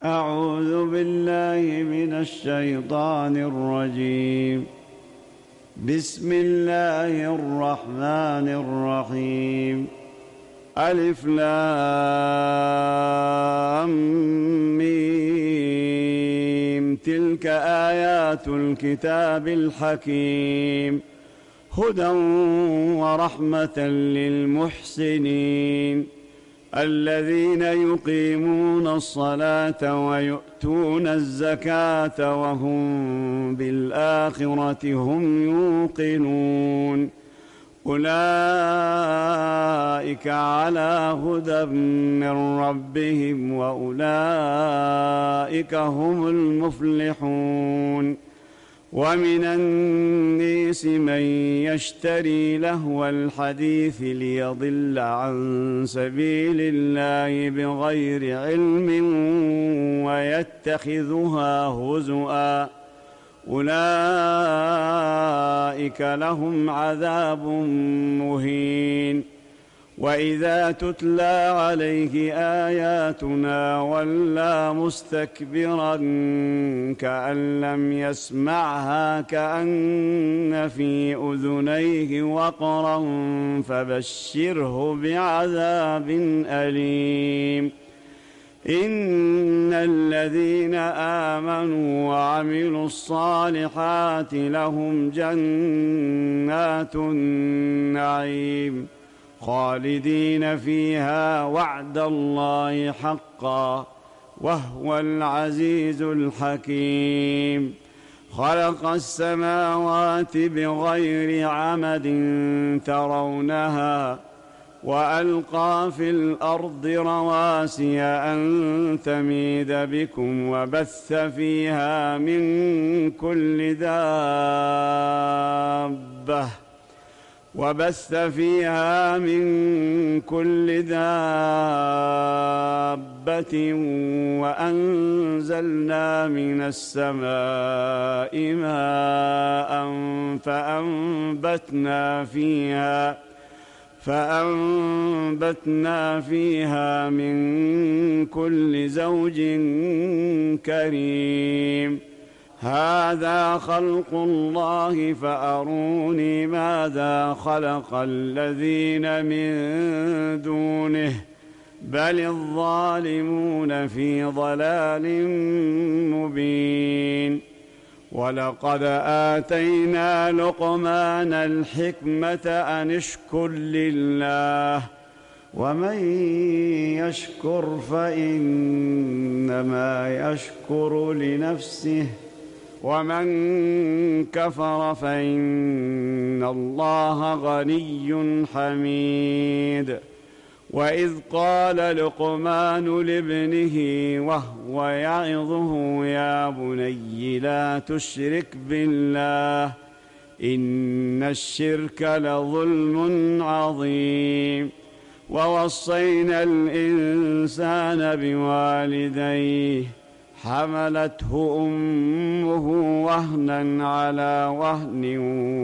أعوذ بالله من الشيطان الرجيم. بسم الله الرحمن الرحيم. ألف لام ميم. تلك آيات الكتاب الحكيم، هدى ورحمة للمحسنين الذين يقيمون الصلاة ويؤتون الزكاة وهم بالآخرة هم يوقنون. أولئك على هدى من ربهم وأولئك هم المفلحون. ومن الناس من يشتري لهو الحديث ليضل عن سبيل الله بغير علم ويتخذها هزؤا، أولئك لهم عذاب مهين. وإذا تتلى عليه آياتنا ولى مستكبرا كأن لم يسمعها كأن في أذنيه وقرا فبشره بعذاب أليم. إن الذين آمنوا وعملوا الصالحات لهم جنات النعيم خالدين فيها وعد الله حقا وهو العزيز الحكيم. خلق السماوات بغير عمد ترونها وألقى في الأرض رواسي أن تميد بكم وبث فيها من كل دابة وأنزلنا من السماء ماء فأنبتنا فيها من كل زوج كريم. هذا خلق الله فأروني ماذا خلق الذين من دونه بل الظالمون في ضلال مبين. ولقد آتينا لقمان الحكمة أن اشكر لله ومن يشكر فإنما يشكر لنفسه ومن كفر فإن الله غني حميد. وإذ قال لقمان لابنه وهو يعظه يا بني لا تشرك بالله إن الشرك لظلم عظيم. ووصينا الإنسان بوالديه حملته أمه وهنا على وهن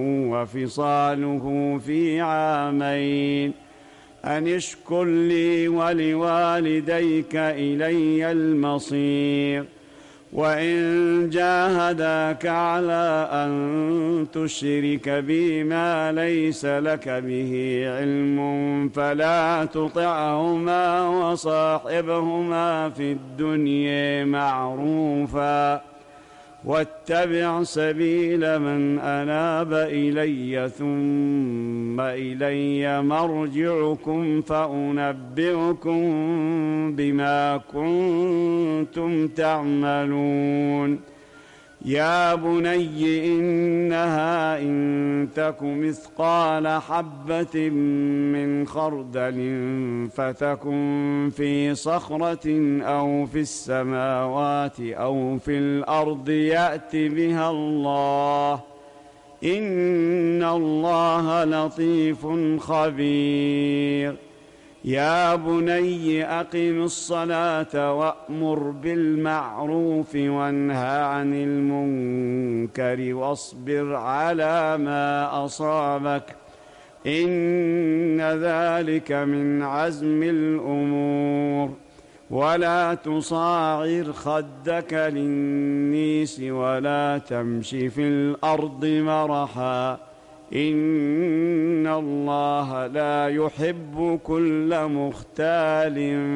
وفصاله في عامين أن اشكر لي ولوالديك إلي المصير. وإن جاهداك على أن تشرك بي ما ليس لك به علم فلا تطعهما وصاحبهما في الدنيا معروفا واتبع سبيل من أناب إلي ثم إلي مرجعكم فأنبئكم بما كنتم تعملون. يا بني إنها إن تك مثقال حبة من خردل فتكن في صخرة أو في السماوات أو في الأرض يأت بها الله إن الله لطيف خبير. يا بني أقم الصلاة وأمر بالمعروف وانهى عن المنكر واصبر على ما أصابك إن ذلك من عزم الأمور. ولا تصاعر خدك للنيس ولا تمش في الأرض مرحا إن الله لا يحب كل مختال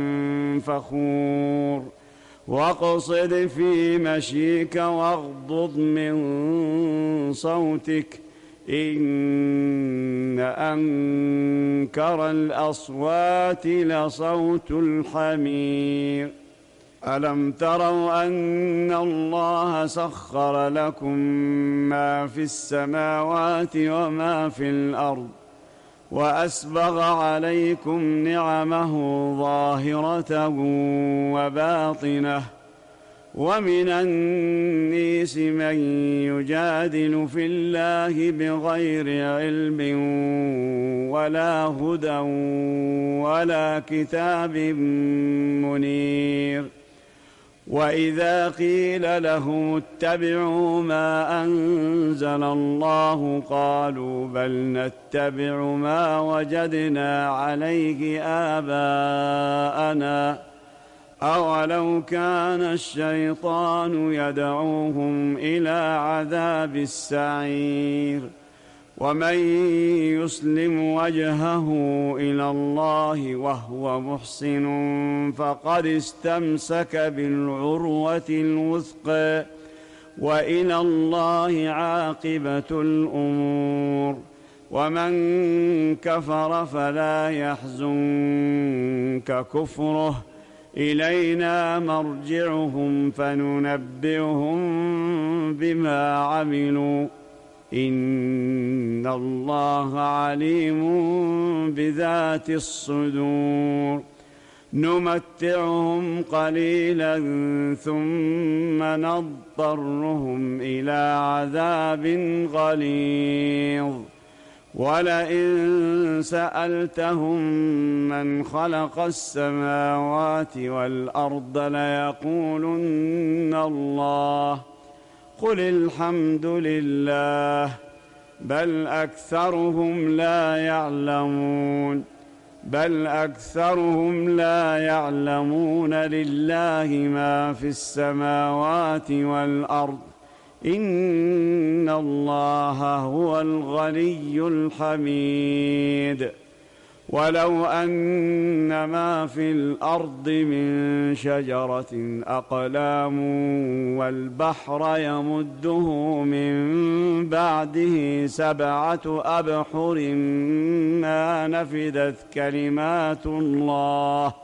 فخور واقصد في مشيك واغضض من صوتك إن أنكر الأصوات لصوت الحمير ألم تروا أن الله سخر لكم ما في السماوات وما في الأرض وأسبغ عليكم نعمه ظاهرة وباطنة ومن الناس من يجادل في الله بغير علم ولا هدى ولا كتاب منير وإذا قيل لهم اتبعوا ما أنزل الله قالوا بل نتبع ما وجدنا عليه آباءنا أولو كان الشيطان يدعوهم إلى عذاب السعير ومن يسلم وجهه إلى الله وهو محسن فقد استمسك بالعروة الوثقى وإلى الله عاقبة الأمور ومن كفر فلا يحزنك كفره إلينا مرجعهم فننبئهم بما عملوا إن الله عليم بذات الصدور نمتعهم قليلا ثم نضطرهم إلى عذاب غليظ ولئن سألتهم من خلق السماوات والأرض ليقولن الله قل الحمد لله بل أكثرهم لا يعلمون لله ما في السماوات والأرض إن الله هو الغني الحميد ولو أن ما في الأرض من شجرة أقلام والبحر يمده من بعده 7 أبحر ما نفدت كلمات الله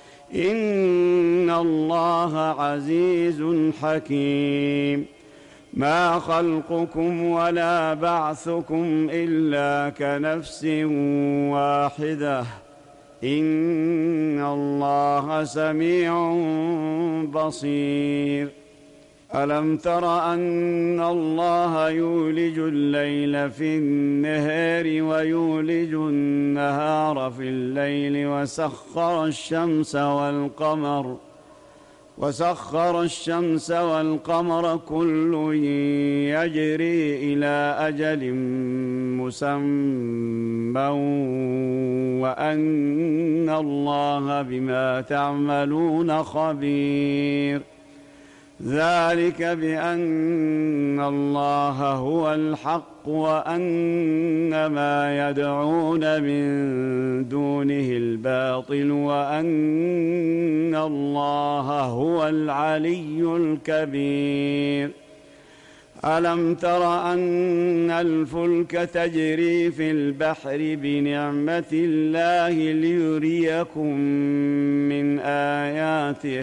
إن الله عزيز حكيم ما خلقكم ولا بعثكم إلا كنفس واحدة إن الله سميع بصير ألم تر أن الله يولج الليل في النهار ويولج النهار في الليل وسخر الشمس والقمر كل يجري إلى أجل مسمى وأن الله بما تعملون خبير ذلك بأن الله هو الحق وأن ما يدعون من دونه الباطل وأن الله هو العلي الكبير ألم تر أن الفلك تجري في البحر بنعمة الله ليريكم من آياته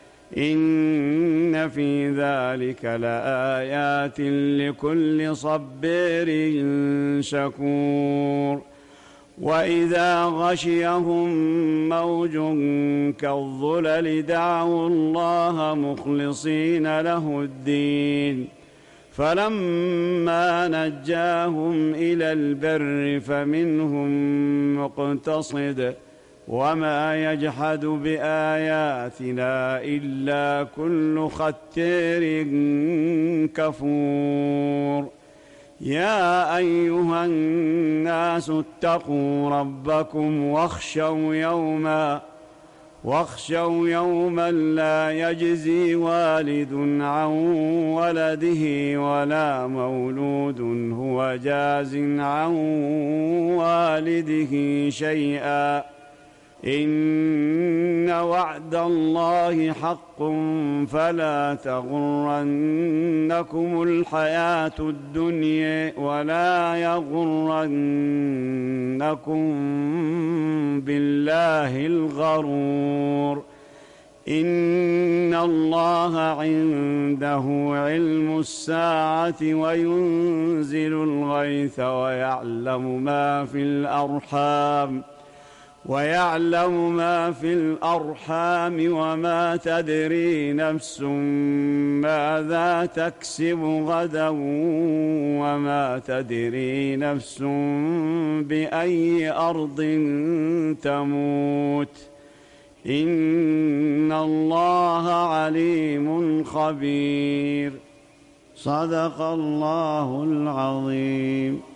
إن في ذلك لآيات لكل صبير شكور وإذا غشيهم موج كالظلل دعوا الله مخلصين له الدين فلما نجاهم إلى البر فمنهم مقتصد وما يجحد بآياتنا إلا كل ختير كفور يا أيها الناس اتقوا ربكم واخشوا يوما لا يجزي والد عن ولده ولا مولود هو جاز عن والده شيئا إن وعد الله حق فلا تغرنكم الحياة الدنيا ولا يغرنكم بالله الغرور إن الله عنده علم الساعة وينزل الغيث ويعلم ما في الأرحام وما تدري نفس ماذا تكسب غدا وما تدري نفس بأي أرض تموت إن الله عليم خبير. صدق الله العظيم.